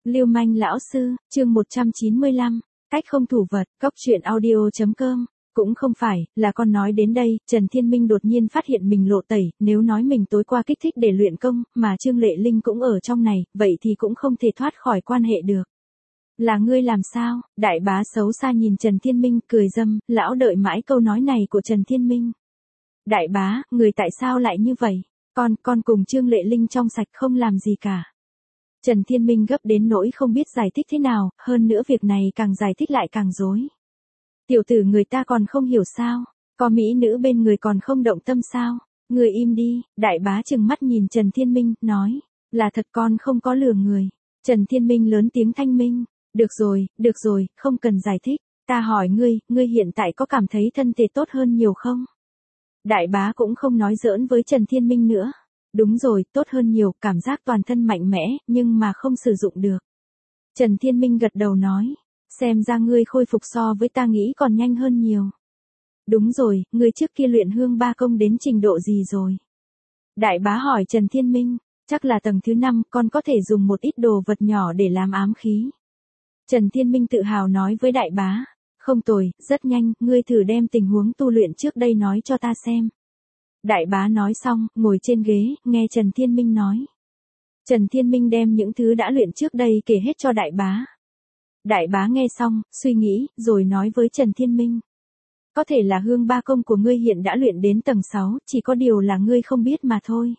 Lưu manh lão sư, chương 195, cách không thủ vật, cóc truyện audio.com. Cũng không phải, là con nói đến đây, Trần Thiên Minh đột nhiên phát hiện mình lộ tẩy, nếu nói mình tối qua kích thích để luyện công, mà Trương Lệ Linh cũng ở trong này, vậy thì cũng không thể thoát khỏi quan hệ được. Là ngươi làm sao? Đại bá xấu xa nhìn Trần Thiên Minh, cười dâm, lão đợi mãi câu nói này của Trần Thiên Minh. Đại bá, người tại sao lại như vậy? Con cùng Trương Lệ Linh trong sạch không làm gì cả. Trần Thiên Minh gấp đến nỗi không biết giải thích thế nào, hơn nữa việc này càng giải thích lại càng rối. Tiểu tử người ta còn không hiểu sao, có mỹ nữ bên người còn không động tâm sao, người im đi, đại bá trừng mắt nhìn Trần Thiên Minh, nói, là thật con không có lừa người. Trần Thiên Minh lớn tiếng thanh minh, được rồi, không cần giải thích, ta hỏi ngươi hiện tại có cảm thấy thân thể tốt hơn nhiều không? Đại bá cũng không nói giỡn với Trần Thiên Minh nữa. Đúng rồi, tốt hơn nhiều, cảm giác toàn thân mạnh mẽ, nhưng mà không sử dụng được. Trần Thiên Minh gật đầu nói, xem ra ngươi khôi phục so với ta nghĩ còn nhanh hơn nhiều. Đúng rồi, ngươi trước kia luyện hương ba công đến trình độ gì rồi? Đại bá hỏi Trần Thiên Minh, chắc là tầng thứ 5, con có thể dùng một ít đồ vật nhỏ để làm ám khí. Trần Thiên Minh tự hào nói với đại bá, không tồi, rất nhanh, ngươi thử đem tình huống tu luyện trước đây nói cho ta xem. Đại bá nói xong, ngồi trên ghế, nghe Trần Thiên Minh nói. Trần Thiên Minh đem những thứ đã luyện trước đây kể hết cho đại bá. Đại bá nghe xong, suy nghĩ, rồi nói với Trần Thiên Minh. Có thể là hương ba công của ngươi hiện đã luyện đến tầng 6, chỉ có điều là ngươi không biết mà thôi.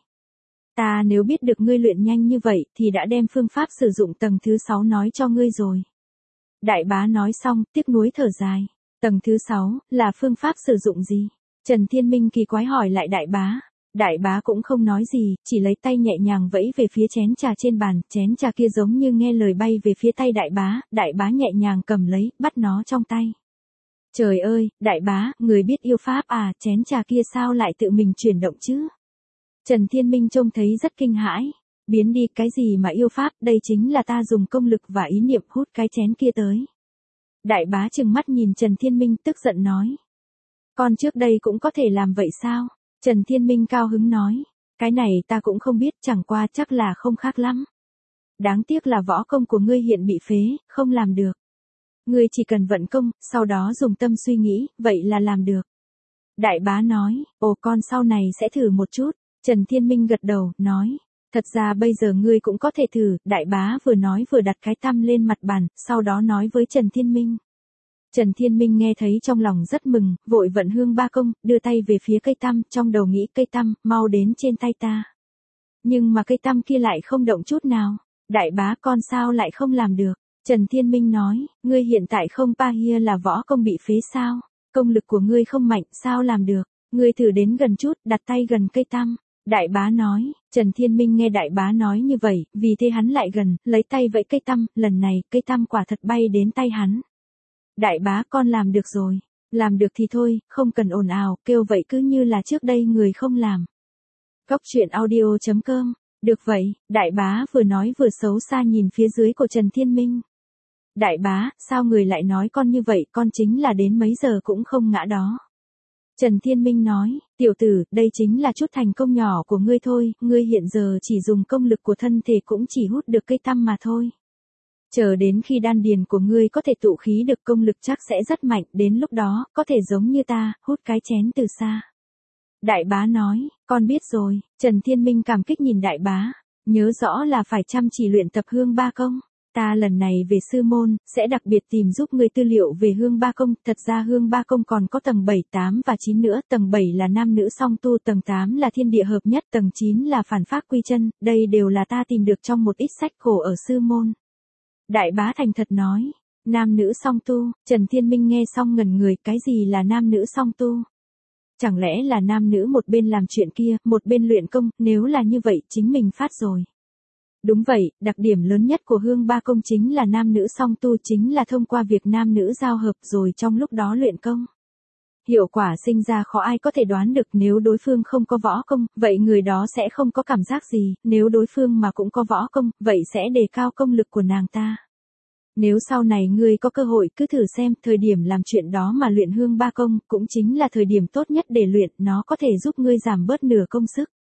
Ta nếu biết được ngươi luyện nhanh như vậy, thì đã đem phương pháp sử dụng tầng thứ 6 nói cho ngươi rồi. Đại bá nói xong, tiếc nuối thở dài. Tầng thứ 6, là phương pháp sử dụng gì? Trần Thiên Minh kỳ quái hỏi lại đại bá. Đại bá cũng không nói gì, chỉ lấy tay nhẹ nhàng vẫy về phía chén trà trên bàn, chén trà kia giống như nghe lời bay về phía tay đại bá nhẹ nhàng cầm lấy, bắt nó trong tay. Trời ơi, đại bá, người biết yêu pháp à, chén trà kia sao lại tự mình chuyển động chứ? Trần Thiên Minh trông thấy rất kinh hãi. Biến đi, cái gì mà yêu pháp, đây chính là ta dùng công lực và ý niệm hút cái chén kia tới. Đại bá trừng mắt nhìn Trần Thiên Minh tức giận nói. Con trước đây cũng có thể làm vậy sao? Trần Thiên Minh cao hứng nói. Cái này ta cũng không biết, chẳng qua chắc là không khác lắm. Đáng tiếc là võ công của ngươi hiện bị phế, không làm được. Ngươi chỉ cần vận công, sau đó dùng tâm suy nghĩ, vậy là làm được. Đại bá nói, ồ con sau này sẽ thử một chút. Trần Thiên Minh gật đầu, nói. Thật ra bây giờ ngươi cũng có thể thử, đại bá vừa nói vừa đặt cái tăm lên mặt bàn, sau đó nói với Trần Thiên Minh. Trần Thiên Minh nghe thấy trong lòng rất mừng, vội vận hương ba công, đưa tay về phía cây tăm, trong đầu nghĩ cây tăm, mau đến trên tay ta. Nhưng mà cây tăm kia lại không động chút nào. Đại bá con sao lại không làm được? Trần Thiên Minh nói, ngươi hiện tại không pa hia là võ công bị phế sao? Công lực của ngươi không mạnh, sao làm được? Ngươi thử đến gần chút, đặt tay gần cây tăm. Đại bá nói, Trần Thiên Minh nghe đại bá nói như vậy, vì thế hắn lại gần, lấy tay vẫy cây tăm, lần này cây tăm quả thật bay đến tay hắn. Đại bá con làm được rồi, làm được thì thôi, không cần ồn ào, kêu vậy cứ như là trước đây người không làm. Cóc truyện audio.com, được vậy, đại bá vừa nói vừa xấu xa nhìn phía dưới của Trần Thiên Minh. Đại bá, sao người lại nói con như vậy, con chính là đến mấy giờ cũng không ngã đó. Trần Thiên Minh nói, tiểu tử, đây chính là chút thành công nhỏ của ngươi thôi, ngươi hiện giờ chỉ dùng công lực của thân thể cũng chỉ hút được cây tăm mà thôi. Chờ đến khi đan điền của ngươi có thể tụ khí được công lực chắc sẽ rất mạnh, đến lúc đó, có thể giống như ta, hút cái chén từ xa. Đại bá nói, con biết rồi, Trần Thiên Minh cảm kích nhìn đại bá, nhớ rõ là phải chăm chỉ luyện tập hương ba công. Ta lần này về sư môn, sẽ đặc biệt tìm giúp ngươi tư liệu về hương ba công, thật ra hương ba công còn có tầng 7, 8 và 9 nữa, tầng 7 là nam nữ song tu, tầng 8 là thiên địa hợp nhất, tầng 9 là phản pháp quy chân, đây đều là ta tìm được trong một ít sách cổ ở sư môn. Đại bá thành thật nói, nam nữ song tu, Trần Thiên Minh nghe xong ngẩn người, cái gì là nam nữ song tu? Chẳng lẽ là nam nữ một bên làm chuyện kia, một bên luyện công, nếu là như vậy, chính mình phát rồi. Đúng vậy, đặc điểm lớn nhất của hương ba công chính là nam nữ song tu, chính là thông qua việc nam nữ giao hợp rồi trong lúc đó luyện công. Hiệu quả sinh ra khó ai có thể đoán được, nếu đối phương không có võ công, vậy người đó sẽ không có cảm giác gì, nếu đối phương mà cũng có võ công, vậy sẽ đề cao công lực của nàng ta. Nếu sau này ngươi có cơ hội cứ thử xem, thời điểm làm chuyện đó mà luyện hương ba công, cũng chính là thời điểm tốt nhất để luyện, nó có thể giúp ngươi giảm bớt nửa công sức.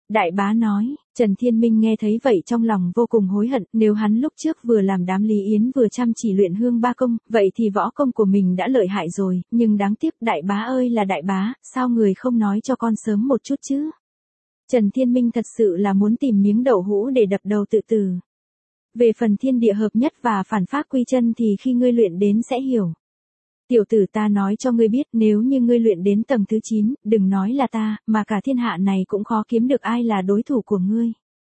Đại bá nói, Trần Thiên Minh nghe thấy vậy trong lòng vô cùng hối hận, nếu hắn lúc trước vừa làm đám Lý Yến vừa chăm chỉ luyện hương ba công, vậy thì võ công của mình đã lợi hại rồi, nhưng đáng tiếc đại bá ơi là đại bá, sao người không nói cho con sớm một chút chứ? Trần Thiên Minh thật sự là muốn tìm miếng đậu hũ để đập đầu tự tử. Về phần thiên địa hợp nhất và phản pháp quy chân thì khi ngươi luyện đến sẽ hiểu. Tiểu tử ta nói cho ngươi biết, nếu như ngươi luyện đến tầng thứ 9, đừng nói là ta, mà cả thiên hạ này cũng khó kiếm được ai là đối thủ của ngươi.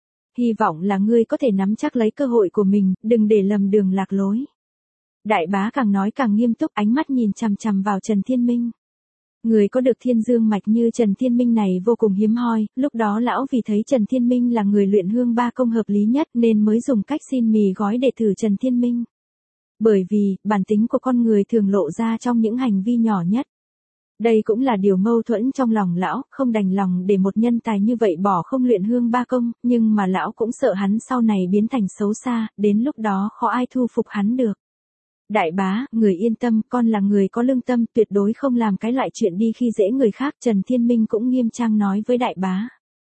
Hy vọng là ngươi có thể nắm chắc lấy cơ hội của mình, đừng để lầm đường lạc lối. Đại bá càng nói càng nghiêm túc, ánh mắt nhìn chằm chằm vào Trần Thiên Minh. Người có được thiên dương mạch như Trần Thiên Minh này vô cùng hiếm hoi, lúc đó lão vì thấy Trần Thiên Minh là người luyện hương ba công hợp lý nhất nên mới dùng cách xin mì gói để thử Trần Thiên Minh. Bởi vì, bản tính của con người thường lộ ra trong những hành vi nhỏ nhất. Đây cũng là điều mâu thuẫn trong lòng lão, không đành lòng để một nhân tài như vậy bỏ không luyện hương ba công, nhưng mà lão cũng sợ hắn sau này biến thành xấu xa, đến lúc đó khó ai thu phục hắn được. Đại bá, người yên tâm, con là người có lương tâm, tuyệt đối không làm cái loại chuyện đi khi dễ người khác. Trần Thiên Minh cũng nghiêm trang nói với đại bá.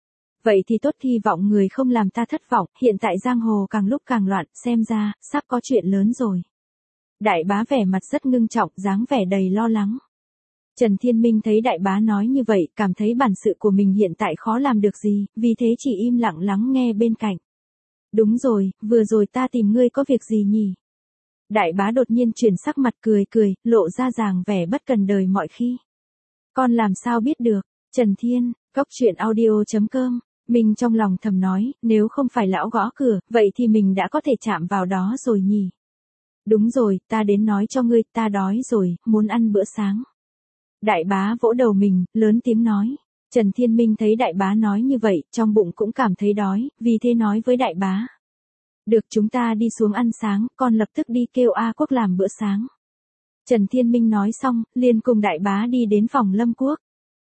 Vậy thì tốt, hy vọng người không làm ta thất vọng, hiện tại giang hồ càng lúc càng loạn, xem ra, sắp có chuyện lớn rồi. Đại bá vẻ mặt rất ngưng trọng, dáng vẻ đầy lo lắng. Trần Thiên Minh thấy đại bá nói như vậy, cảm thấy bản sự của mình hiện tại khó làm được gì, vì thế chỉ im lặng lắng nghe bên cạnh. Đúng rồi, vừa rồi ta tìm ngươi có việc gì nhỉ? Đại bá đột nhiên chuyển sắc mặt cười, lộ ra dáng vẻ bất cần đời mọi khi. Con làm sao biết được? Trần Thiên, coctruyện.audio.com. Mình trong lòng thầm nói, nếu không phải lão gõ cửa, vậy thì mình đã có thể chạm vào đó rồi nhỉ? Đúng rồi, ta đến nói cho ngươi, ta đói rồi, muốn ăn bữa sáng. Đại bá vỗ đầu mình, lớn tiếng nói. Trần Thiên Minh thấy đại bá nói như vậy, trong bụng cũng cảm thấy đói, vì thế nói với đại bá. Được, chúng ta đi xuống ăn sáng, con lập tức đi kêu A Quốc làm bữa sáng. Trần Thiên Minh nói xong, liền cùng đại bá đi đến phòng Lâm Quốc.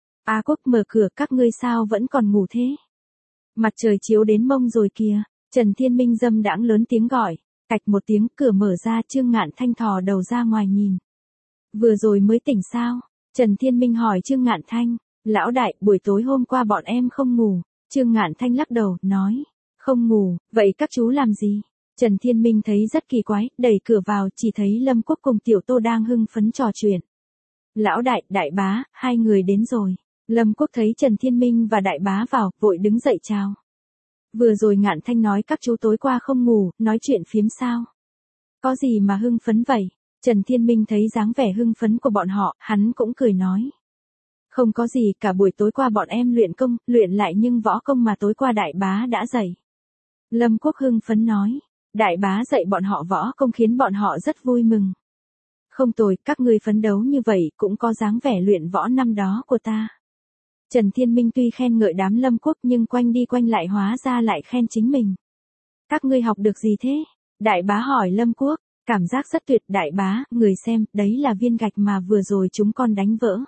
A Quốc mở cửa, các ngươi sao vẫn còn ngủ thế? Mặt trời chiếu đến mông rồi kìa. Trần Thiên Minh dâm đãng lớn tiếng gọi. Cạch một tiếng, cửa mở ra, Trương Ngạn Thanh thò đầu ra ngoài nhìn. Vừa rồi mới tỉnh sao? Trần Thiên Minh hỏi Trương Ngạn Thanh. Lão đại, buổi tối hôm qua bọn em không ngủ. Trương Ngạn Thanh lắc đầu, nói. Không ngủ, vậy các chú làm gì? Trần Thiên Minh thấy rất kỳ quái, đẩy cửa vào, chỉ thấy Lâm Quốc cùng Tiểu Tô đang hưng phấn trò chuyện. Lão đại, đại bá, hai người đến rồi. Lâm Quốc thấy Trần Thiên Minh và đại bá vào, vội đứng dậy chào. Vừa rồi Ngạn Thanh nói các chú tối qua không ngủ, nói chuyện phiếm sao? Có gì mà hưng phấn vậy? Trần Thiên Minh thấy dáng vẻ hưng phấn của bọn họ, hắn cũng cười nói. Không có gì, cả buổi tối qua bọn em luyện công, luyện lại nhưng võ công mà tối qua đại bá đã dạy. Lâm Quốc hưng phấn nói, đại bá dạy bọn họ võ công khiến bọn họ rất vui mừng. Không tồi, các ngươi phấn đấu như vậy cũng có dáng vẻ luyện võ năm đó của ta. Trần Thiên Minh tuy khen ngợi đám Lâm Quốc nhưng quanh đi quanh lại hóa ra lại khen chính mình. Các ngươi học được gì thế? Đại bá hỏi Lâm Quốc, cảm giác rất tuyệt. Đại bá, người xem, đấy là viên gạch mà vừa rồi chúng con đánh vỡ.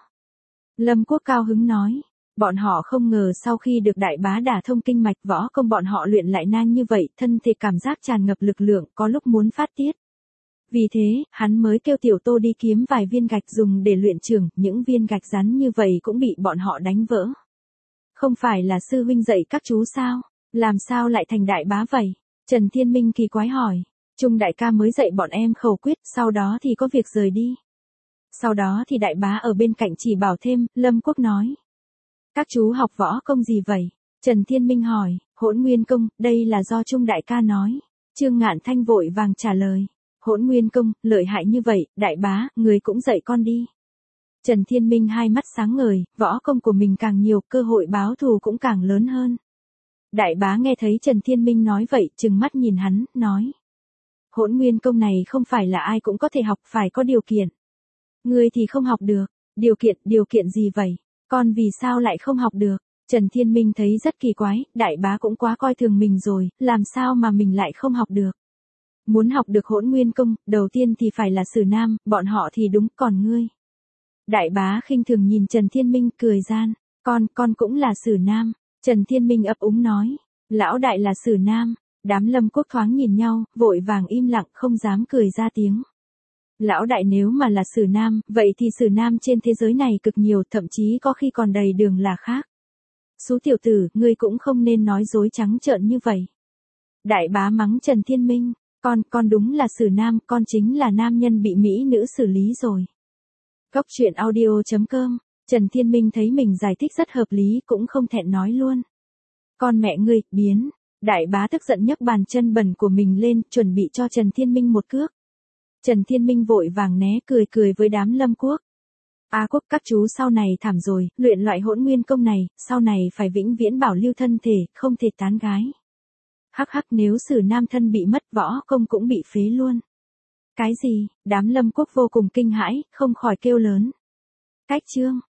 Lâm Quốc cao hứng nói, bọn họ không ngờ sau khi được đại bá đả thông kinh mạch võ công bọn họ luyện lại nhanh như vậy, thân thể cảm giác tràn ngập lực lượng, có lúc muốn phát tiết. Vì thế, hắn mới kêu Tiểu Tô đi kiếm vài viên gạch dùng để luyện trưởng, những viên gạch rắn như vậy cũng bị bọn họ đánh vỡ. Không phải là sư huynh dạy các chú sao? Làm sao lại thành đại bá vậy? Trần Thiên Minh kỳ quái hỏi. Trung đại ca mới dạy bọn em khẩu quyết, sau đó thì có việc rời đi. Sau đó thì đại bá ở bên cạnh chỉ bảo thêm, Lâm Quốc nói. Các chú học võ công gì vậy? Trần Thiên Minh hỏi, Hỗn Nguyên công, đây là do Trung đại ca nói. Trương Ngạn Thanh vội vàng trả lời. Hỗn Nguyên công, lợi hại như vậy, đại bá, người cũng dạy con đi. Trần Thiên Minh hai mắt sáng ngời, võ công của mình càng nhiều, cơ hội báo thù cũng càng lớn hơn. Đại bá nghe thấy Trần Thiên Minh nói vậy, trừng mắt nhìn hắn, nói. Hỗn Nguyên công này không phải là ai cũng có thể học, phải có điều kiện. Ngươi thì không học được. Điều kiện gì vậy? Con vì sao lại không học được? Trần Thiên Minh thấy rất kỳ quái, đại bá cũng quá coi thường mình rồi, làm sao mà mình lại không học được? Muốn học được Hỗn Nguyên công, đầu tiên thì phải là Sử Nam, bọn họ thì đúng, còn ngươi. Đại bá khinh thường nhìn Trần Thiên Minh cười gian, con cũng là Sử Nam. Trần Thiên Minh ấp úng nói, lão đại là Sử Nam. Đám Lâm Quốc thoáng nhìn nhau, vội vàng im lặng không dám cười ra tiếng. Lão đại nếu mà là Sử Nam, vậy thì Sử Nam trên thế giới này cực nhiều, thậm chí có khi còn đầy đường là khác. Xú tiểu tử, ngươi cũng không nên nói dối trắng trợn như vậy. Đại bá mắng Trần Thiên Minh, con đúng là xử nam, con chính là nam nhân bị mỹ nữ xử lý rồi. Góc truyện audio.com, Trần Thiên Minh thấy mình giải thích rất hợp lý cũng không thẹn nói luôn. Con mẹ ngươi, biến. Đại bá tức giận nhấc bàn chân bẩn của mình lên, chuẩn bị cho Trần Thiên Minh một cước. Trần Thiên Minh vội vàng né, cười với đám Lâm Quốc. A Quốc, các chú sau này thảm rồi, luyện loại hỗn nguyên công này, sau này phải vĩnh viễn bảo lưu thân thể, không thể tán gái. Hắc hắc, nếu xử nam thân bị mất, võ công cũng bị phế luôn. Cái gì? Đám Lâm Quốc vô cùng kinh hãi, không khỏi kêu lớn. Cách chương